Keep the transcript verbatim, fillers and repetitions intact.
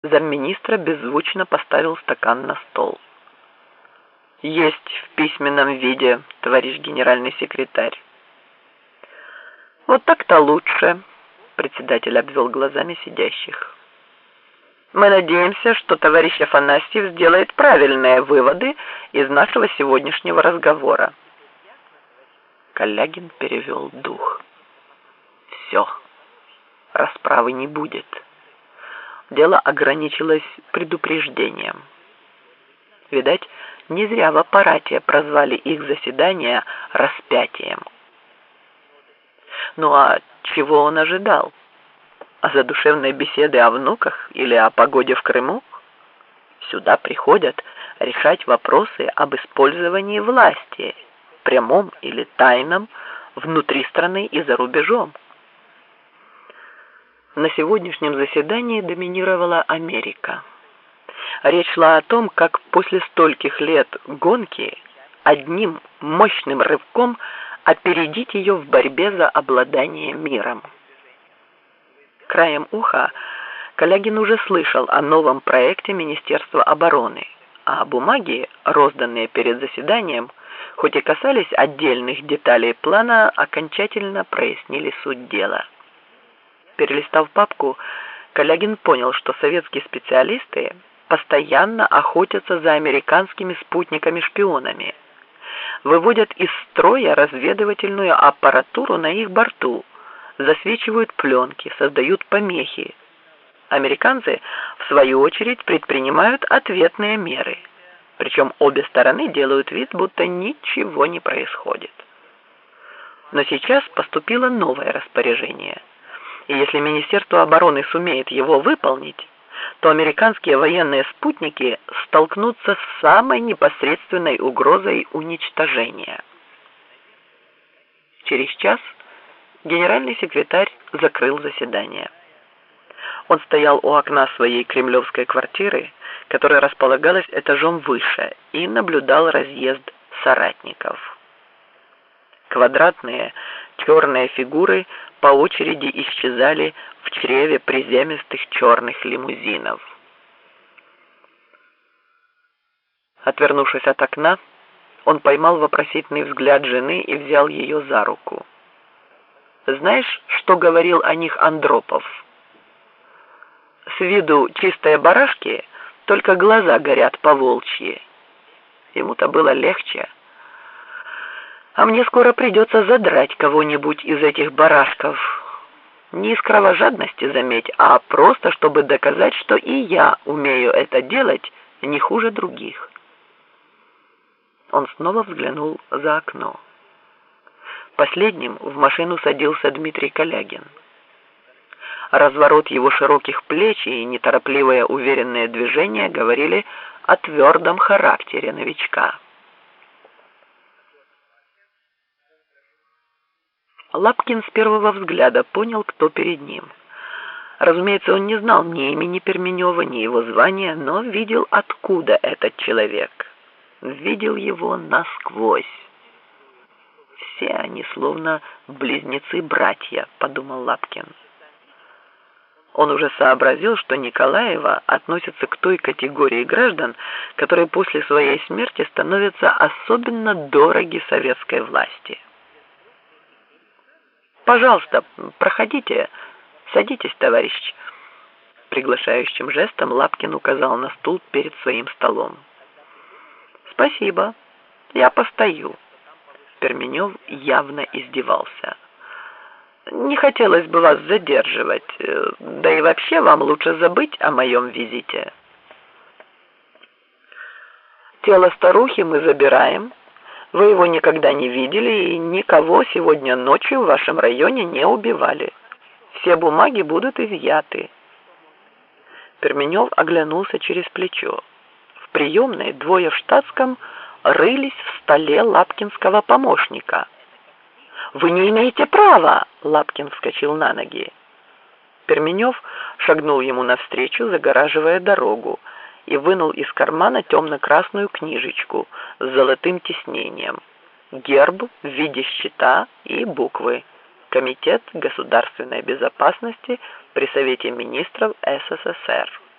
Замминистра беззвучно поставил стакан на стол. «Есть в письменном виде, товарищ генеральный секретарь». «Вот так-то лучше», — председатель обвел глазами сидящих. «Мы надеемся, что товарищ Афанасьев сделает правильные выводы из нашего сегодняшнего разговора». Калягин перевел дух. «Все, расправы не будет». Дело ограничилось предупреждением. Видать, не зря в аппарате прозвали их заседание распятием. Ну а чего он ожидал? О задушевной беседе о внуках или о погоде в Крыму? Сюда приходят решать вопросы об использовании власти, прямом или тайном, внутри страны и за рубежом. На сегодняшнем заседании доминировала Америка. Речь шла о том, как после стольких лет гонки одним мощным рывком опередить ее в борьбе за обладание миром. Краем уха Калягин уже слышал о новом проекте Министерства обороны, а бумаги, розданные перед заседанием, хоть и касались отдельных деталей плана, окончательно прояснили суть дела. Перелистав папку, Калягин понял, что советские специалисты постоянно охотятся за американскими спутниками-шпионами, выводят из строя разведывательную аппаратуру на их борту, засвечивают пленки, создают помехи. Американцы, в свою очередь, предпринимают ответные меры, причем обе стороны делают вид, будто ничего не происходит. Но сейчас поступило новое распоряжение. И если Министерство обороны сумеет его выполнить, то американские военные спутники столкнутся с самой непосредственной угрозой уничтожения. Через час генеральный секретарь закрыл заседание. Он стоял у окна своей кремлевской квартиры, которая располагалась этажом выше, и наблюдал разъезд соратников. Квадратные черные фигуры по очереди исчезали в чреве приземистых черных лимузинов. Отвернувшись от окна, он поймал вопросительный взгляд жены и взял ее за руку. «Знаешь, что говорил о них Андропов? С виду чистые барашки, только глаза горят по-волчьи. Ему-то было легче. А мне скоро придется задрать кого-нибудь из этих барашков. Не из кровожадности, заметь, а просто, чтобы доказать, что и я умею это делать не хуже других». Он снова взглянул за окно. Последним в машину садился Дмитрий Калягин. Разворот его широких плеч и неторопливое уверенное движение говорили о твердом характере новичка. Лапкин с первого взгляда понял, кто перед ним. Разумеется, он не знал ни имени Перменева, ни его звания, но видел, откуда этот человек. Видел его насквозь. «Все они словно близнецы-братья», — подумал Лапкин. Он уже сообразил, что Николаева относится к той категории граждан, которые после своей смерти становятся особенно дороги советской власти. «Пожалуйста, проходите, садитесь, товарищ», — приглашающим жестом Лапкин указал на стул перед своим столом. «Спасибо, я постою». Перменев явно издевался. «Не хотелось бы вас задерживать, да и вообще вам лучше забыть о моем визите». «Тело старухи мы забираем. Вы его никогда не видели и никого сегодня ночью в вашем районе не убивали. Все бумаги будут изъяты». Перменев оглянулся через плечо. В приемной двое в штатском рылись в столе лапкинского помощника. «Вы не имеете права!» — Лапкин вскочил на ноги. Перменев шагнул ему навстречу, загораживая дорогу, и вынул из кармана темно-красную книжечку с золотым тиснением, герб в виде щита и буквы «Комитет государственной безопасности при Совете министров СССР».